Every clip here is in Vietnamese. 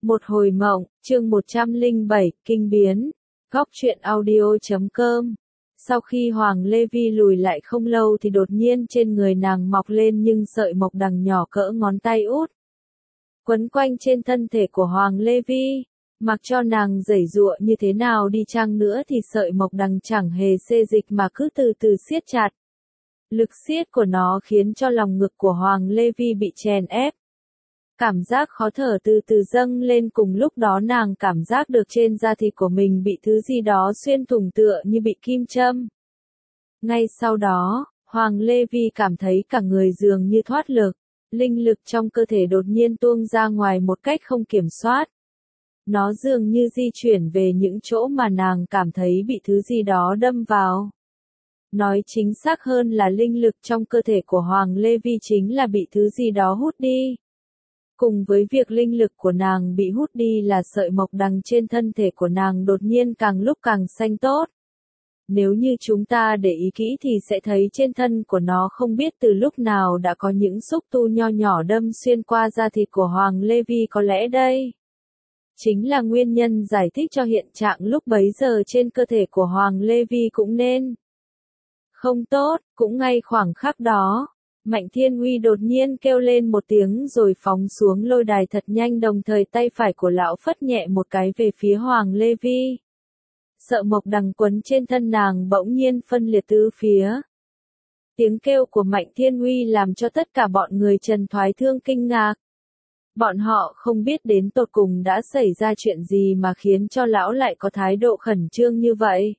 Một hồi mộng, chương 107, kinh biến. Góc truyện audio.com. Sau khi Hoàng Lê Vi lùi lại không lâu thì đột nhiên trên người nàng mọc lên những sợi mộc đằng nhỏ cỡ ngón tay út. Quấn quanh trên thân thể của Hoàng Lê Vi, mặc cho nàng giãy giụa như thế nào đi chăng nữa thì sợi mộc đằng chẳng hề xê dịch mà cứ từ từ siết chặt. Lực siết của nó khiến cho lòng ngực của Hoàng Lê Vi bị chèn ép. Cảm giác khó thở từ từ dâng lên, cùng lúc đó nàng cảm giác được trên da thịt của mình bị thứ gì đó xuyên thủng tựa như bị kim châm. Ngay sau đó, Hoàng Lê Vi cảm thấy cả người dường như thoát lực, linh lực trong cơ thể đột nhiên tuôn ra ngoài một cách không kiểm soát. Nó dường như di chuyển về những chỗ mà nàng cảm thấy bị thứ gì đó đâm vào. Nói chính xác hơn là linh lực trong cơ thể của Hoàng Lê Vi chính là bị thứ gì đó hút đi. Cùng với việc linh lực của nàng bị hút đi là sợi mộc đằng trên thân thể của nàng đột nhiên càng lúc càng xanh tốt. Nếu như chúng ta để ý kỹ thì sẽ thấy trên thân của nó không biết từ lúc nào đã có những xúc tu nho nhỏ đâm xuyên qua da thịt của Hoàng Lê Vi, có lẽ đây chính là nguyên nhân giải thích cho hiện trạng lúc bấy giờ trên cơ thể của Hoàng Lê Vi cũng nên không tốt. Cũng ngay khoảng khắc đó, Mạnh Thiên Uy đột nhiên kêu lên một tiếng rồi phóng xuống lôi đài thật nhanh, đồng thời tay phải của lão phất nhẹ một cái về phía Hoàng Lê Vi. Sợi mộc đằng quấn trên thân nàng bỗng nhiên phân liệt tứ phía. Tiếng kêu của Mạnh Thiên Uy làm cho tất cả bọn người Trần Thoái Thương kinh ngạc. Bọn họ không biết đến tột cùng đã xảy ra chuyện gì mà khiến cho lão lại có thái độ khẩn trương như vậy.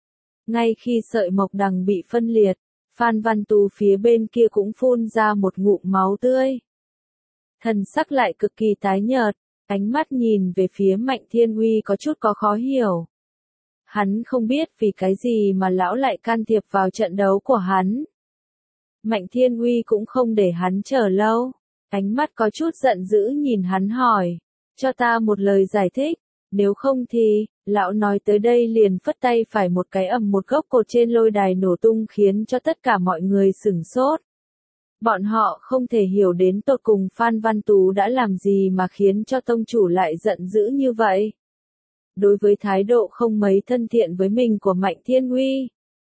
Ngay khi sợi mộc đằng bị phân liệt, Phan Văn Tú phía bên kia cũng phun ra một ngụm máu tươi. Thần sắc lại cực kỳ tái nhợt, ánh mắt nhìn về phía Mạnh Thiên Uy có chút có khó hiểu. Hắn không biết vì cái gì mà lão lại can thiệp vào trận đấu của hắn. Mạnh Thiên Uy cũng không để hắn chờ lâu, ánh mắt có chút giận dữ nhìn hắn hỏi, cho ta một lời giải thích, nếu không thì... Lão nói tới đây liền phất tay phải một cái, ầm, một gốc cột trên lôi đài nổ tung khiến cho tất cả mọi người sửng sốt. Bọn họ không thể hiểu đến tột cùng Phan Văn Tú đã làm gì mà khiến cho tông chủ lại giận dữ như vậy. Đối với thái độ không mấy thân thiện với mình của Mạnh Thiên Uy,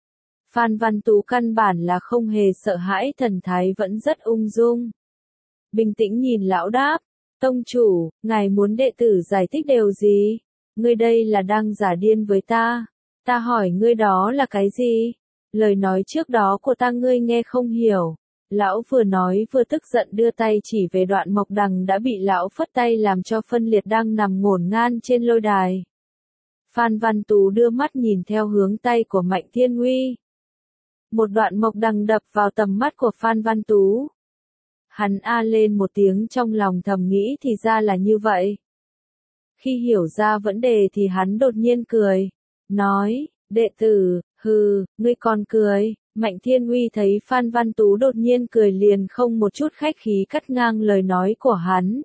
Phan Văn Tú căn bản là không hề sợ hãi, thần thái vẫn rất ung dung. Bình tĩnh nhìn lão đáp, tông chủ, ngài muốn đệ tử giải thích điều gì? Ngươi đây là đang giả điên với ta. Ta hỏi ngươi đó là cái gì? Lời nói trước đó của ta ngươi nghe không hiểu. Lão vừa nói vừa tức giận đưa tay chỉ về đoạn mộc đằng đã bị lão phất tay làm cho phân liệt đang nằm ngổn ngang trên lôi đài. Phan Văn Tú đưa mắt nhìn theo hướng tay của Mạnh Thiên Uy. Một đoạn mộc đằng đập vào tầm mắt của Phan Văn Tú. Hắn a lên một tiếng, trong lòng thầm nghĩ thì ra là như vậy. Khi hiểu ra vấn đề thì hắn đột nhiên cười, nói, đệ tử, hừ, ngươi còn cười. Mạnh Thiên Uy thấy Phan Văn Tú đột nhiên cười liền không một chút khách khí cắt ngang lời nói của hắn.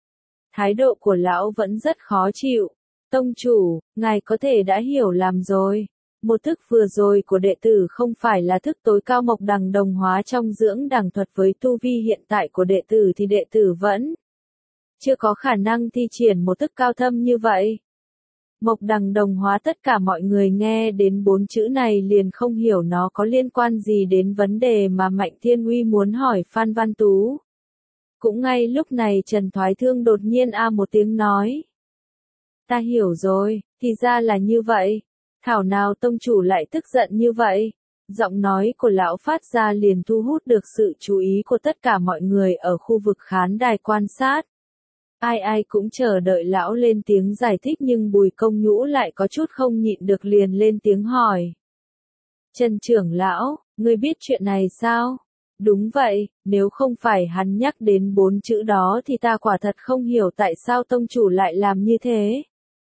Thái độ của lão vẫn rất khó chịu. Tông chủ, ngài có thể đã hiểu lầm rồi. Một thức vừa rồi của đệ tử không phải là thức tối cao mộc đằng đồng hóa trong dưỡng đằng thuật, với tu vi hiện tại của đệ tử thì đệ tử vẫn chưa có khả năng thi triển một thức cao thâm như vậy. Mộc đằng đồng hóa, tất cả mọi người nghe đến 4 chữ này liền không hiểu nó có liên quan gì đến vấn đề mà Mạnh Thiên Uy muốn hỏi Phan Văn Tú. Cũng ngay lúc này Trần Thoái Thương đột nhiên một tiếng nói. Ta hiểu rồi, thì ra là như vậy. Thảo nào tông chủ lại tức giận như vậy. Giọng nói của lão phát ra liền thu hút được sự chú ý của tất cả mọi người ở khu vực khán đài quan sát. Ai ai cũng chờ đợi lão lên tiếng giải thích, nhưng Bùi Công Nhũ lại có chút không nhịn được liền lên tiếng hỏi. Trần trưởng lão, ngươi biết chuyện này sao? Đúng vậy, nếu không phải hắn nhắc đến 4 chữ đó thì ta quả thật không hiểu tại sao tông chủ lại làm như thế.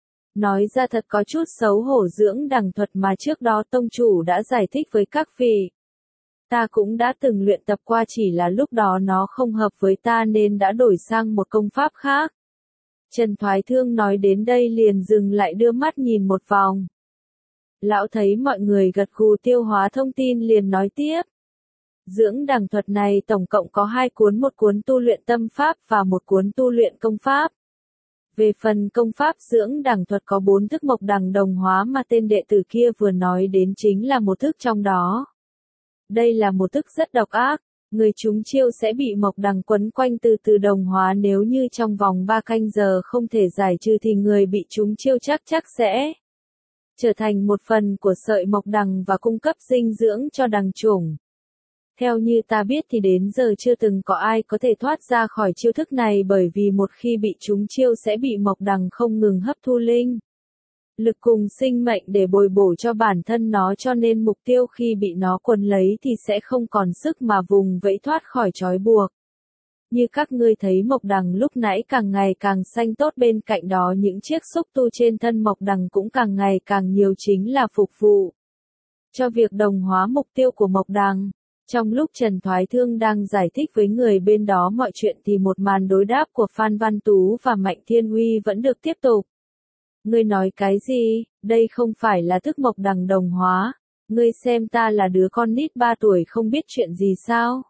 Nói ra thật có chút xấu hổ, dưỡng đằng thuật mà trước đó tông chủ đã giải thích với các vị. Ta cũng đã từng luyện tập qua, chỉ là lúc đó nó không hợp với ta nên đã đổi sang một công pháp khác. Trần Thoái Thương nói đến đây liền dừng lại, đưa mắt nhìn một vòng. Lão thấy mọi người gật gù tiêu hóa thông tin liền nói tiếp. Dưỡng đằng thuật này tổng cộng có 2 cuốn, một cuốn tu luyện tâm pháp và một cuốn tu luyện công pháp. Về phần công pháp dưỡng đằng thuật có 4 thức mộc đằng đồng hóa mà tên đệ tử kia vừa nói đến chính là một thức trong đó. Đây là một thức rất độc ác, người trúng chiêu sẽ bị mộc đằng quấn quanh từ từ đồng hóa, nếu như trong vòng 3 canh giờ không thể giải trừ thì người bị trúng chiêu chắc sẽ trở thành một phần của sợi mộc đằng và cung cấp dinh dưỡng cho đằng chủng. Theo như ta biết thì đến giờ chưa từng có ai có thể thoát ra khỏi chiêu thức này, bởi vì một khi bị trúng chiêu sẽ bị mộc đằng không ngừng hấp thu linh lực cùng sinh mệnh để bồi bổ cho bản thân nó, cho nên mục tiêu khi bị nó quấn lấy thì sẽ không còn sức mà vùng vẫy thoát khỏi trói buộc. Như các ngươi thấy mộc đằng lúc nãy càng ngày càng xanh tốt, bên cạnh đó những chiếc xúc tu trên thân mộc đằng cũng càng ngày càng nhiều, chính là phục vụ cho việc đồng hóa mục tiêu của mộc đằng. Trong lúc Trần Thoái Thương đang giải thích với người bên đó mọi chuyện thì một màn đối đáp của Phan Văn Tú và Mạnh Thiên Uy vẫn được tiếp tục. Ngươi nói cái gì? Đây không phải là thức mộc đằng đồng hóa. Ngươi xem ta là đứa con nít 3 tuổi không biết chuyện gì sao?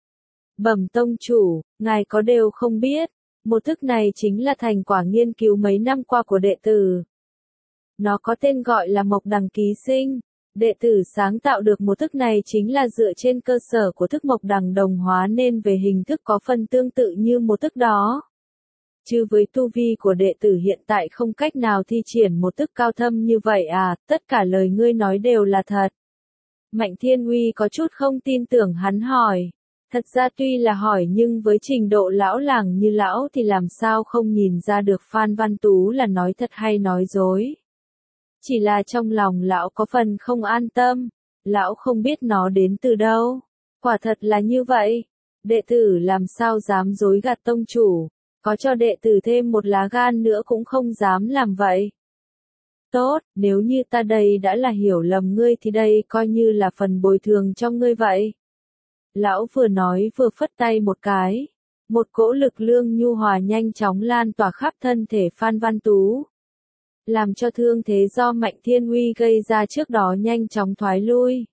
Bẩm tông chủ, ngài có đều không biết. Một thức này chính là thành quả nghiên cứu mấy năm qua của đệ tử. Nó có tên gọi là mộc đằng ký sinh. Đệ tử sáng tạo được một thức này chính là dựa trên cơ sở của thức mộc đằng đồng hóa, nên về hình thức có phần tương tự như một thức đó. Chứ với tu vi của đệ tử hiện tại không cách nào thi triển một thức cao thâm như vậy à? Tất cả lời ngươi nói đều là thật. Mạnh Thiên Uy có chút không tin tưởng, hắn hỏi. Thật ra tuy là hỏi nhưng với trình độ lão làng như lão thì làm sao không nhìn ra được Phan Văn Tú là nói thật hay nói dối. Chỉ là trong lòng lão có phần không an tâm, lão không biết nó đến từ đâu. Quả thật là như vậy, đệ tử làm sao dám dối gạt tông chủ, có cho đệ tử thêm một lá gan nữa cũng không dám làm vậy. Tốt, nếu như ta đây đã là hiểu lầm ngươi thì đây coi như là phần bồi thường cho ngươi vậy. Lão vừa nói vừa phất tay một cái, một cỗ lực lượng nhu hòa nhanh chóng lan tỏa khắp thân thể Phan Văn Tú, làm cho thương thế do Mạnh Thiên Uy gây ra trước đó nhanh chóng thoái lui.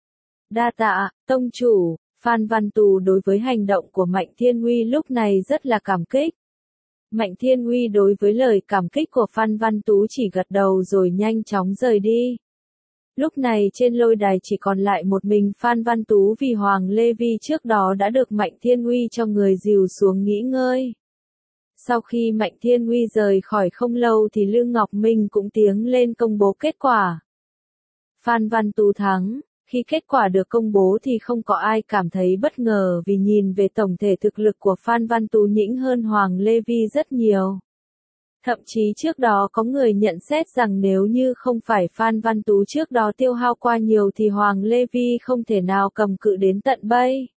Đa tạ, tông chủ. Phan Văn Tú đối với hành động của Mạnh Thiên Uy lúc này rất là cảm kích. Mạnh Thiên Uy đối với lời cảm kích của Phan Văn Tú chỉ gật đầu rồi nhanh chóng rời đi. Lúc này trên lôi đài chỉ còn lại một mình Phan Văn Tú, vì Hoàng Lê Vi trước đó đã được Mạnh Thiên Uy cho người dìu xuống nghỉ ngơi. Sau khi Mạnh Thiên Uy rời khỏi không lâu thì Lương Ngọc Minh cũng tiến lên công bố kết quả. Phan Văn Tú thắng. Khi kết quả được công bố thì không có ai cảm thấy bất ngờ, vì nhìn về tổng thể thực lực của Phan Văn Tú nhỉnh hơn Hoàng Lê Vi rất nhiều. Thậm chí trước đó có người nhận xét rằng nếu như không phải Phan Văn Tú trước đó tiêu hao qua nhiều thì Hoàng Lê Vi không thể nào cầm cự đến tận bây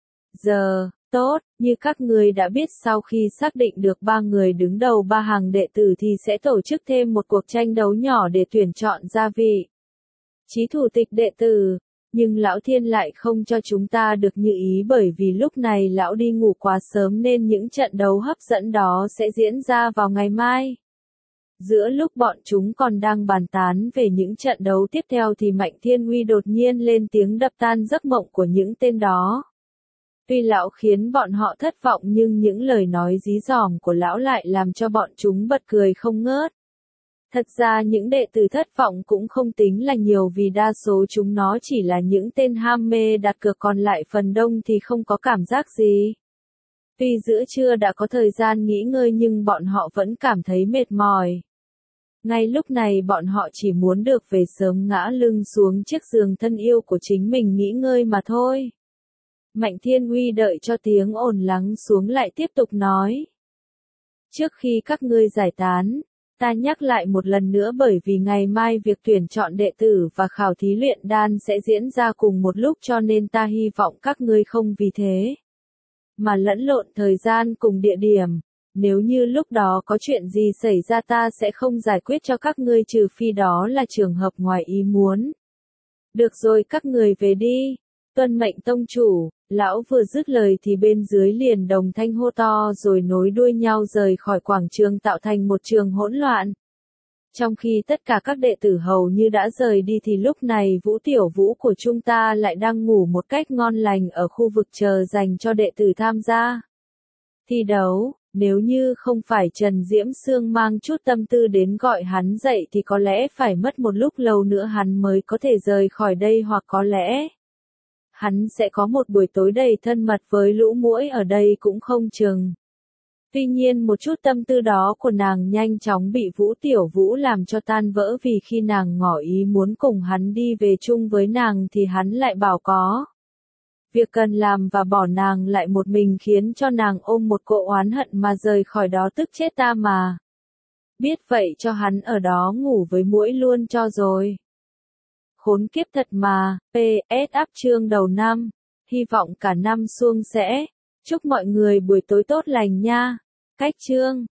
giờ. Tốt, như các người đã biết, sau khi xác định được 3 người đứng đầu 3 hàng đệ tử thì sẽ tổ chức thêm một cuộc tranh đấu nhỏ để tuyển chọn ra vị trí thủ tịch đệ tử. Nhưng Lão Thiên lại không cho chúng ta được như ý, bởi vì lúc này Lão đi ngủ quá sớm nên những trận đấu hấp dẫn đó sẽ diễn ra vào ngày mai. Giữa lúc bọn chúng còn đang bàn tán về những trận đấu tiếp theo thì Mạnh Thiên Uy đột nhiên lên tiếng đập tan giấc mộng của những tên đó. Tuy Lão khiến bọn họ thất vọng nhưng những lời nói dí dỏm của Lão lại làm cho bọn chúng bật cười không ngớt. Thật ra những đệ tử thất vọng cũng không tính là nhiều, vì đa số chúng nó chỉ là những tên ham mê đặt cược, còn lại phần đông thì không có cảm giác gì. Tuy giữa trưa đã có thời gian nghỉ ngơi nhưng bọn họ vẫn cảm thấy mệt mỏi. Ngay lúc này bọn họ chỉ muốn được về sớm ngã lưng xuống chiếc giường thân yêu của chính mình nghỉ ngơi mà thôi. Mạnh Thiên Uy đợi cho tiếng ồn lắng xuống lại tiếp tục nói. Trước khi các ngươi giải tán, ta nhắc lại một lần nữa, bởi vì ngày mai việc tuyển chọn đệ tử và khảo thí luyện đan sẽ diễn ra cùng một lúc, cho nên ta hy vọng các ngươi không vì thế mà lẫn lộn thời gian cùng địa điểm. Nếu như lúc đó có chuyện gì xảy ra ta sẽ không giải quyết cho các ngươi, trừ phi đó là trường hợp ngoài ý muốn. Được rồi, các người về đi. Tuân mệnh tông chủ. Lão vừa dứt lời thì bên dưới liền đồng thanh hô to rồi nối đuôi nhau rời khỏi quảng trường, tạo thành một trường hỗn loạn. Trong khi tất cả các đệ tử hầu như đã rời đi thì lúc này Vũ Tiểu Vũ của chúng ta lại đang ngủ một cách ngon lành ở khu vực chờ dành cho đệ tử tham gia thi đấu. Nếu như không phải Trần Diễm Sương mang chút tâm tư đến gọi hắn dậy thì có lẽ phải mất một lúc lâu nữa hắn mới có thể rời khỏi đây, hoặc có lẽ hắn sẽ có một buổi tối đầy thân mật với lũ muỗi ở đây cũng không chừng. Tuy nhiên một chút tâm tư đó của nàng nhanh chóng bị Vũ Tiểu Vũ làm cho tan vỡ, vì khi nàng ngỏ ý muốn cùng hắn đi về chung với nàng thì hắn lại bảo có việc cần làm và bỏ nàng lại một mình, khiến cho nàng ôm một cỗ oán hận mà rời khỏi đó. Tức chết ta mà. Biết vậy cho hắn ở đó ngủ với muỗi luôn cho rồi. Khốn kiếp thật mà. PS áp chương đầu năm. Hy vọng cả năm suôn sẻ. Chúc mọi người buổi tối tốt lành nha. Cách chương